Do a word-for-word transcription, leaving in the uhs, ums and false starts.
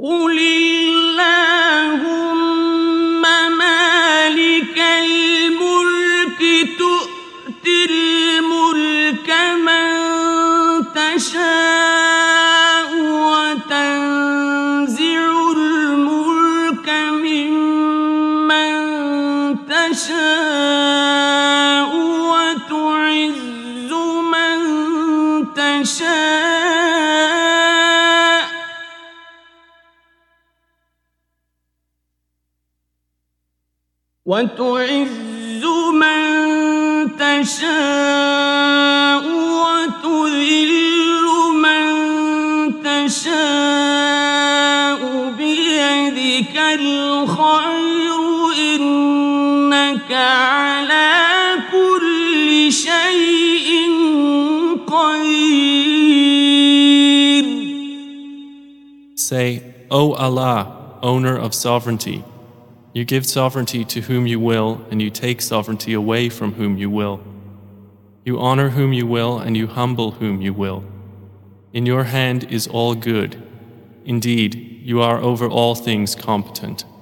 قل اللهم مالك الملك تؤتي الملك من تشاء وتنزع الملك ممن تشاء وتعز من تشاء وتعز من تشاء وتذل من تشاء بيدك الخير إنك على كل شيء قدير. Say, O Allah, owner of sovereignty, you give sovereignty to whom you will, and you take sovereignty away from whom you will. You honor whom you will, and you humble whom you will. In your hand is all good. Indeed, you are over all things competent.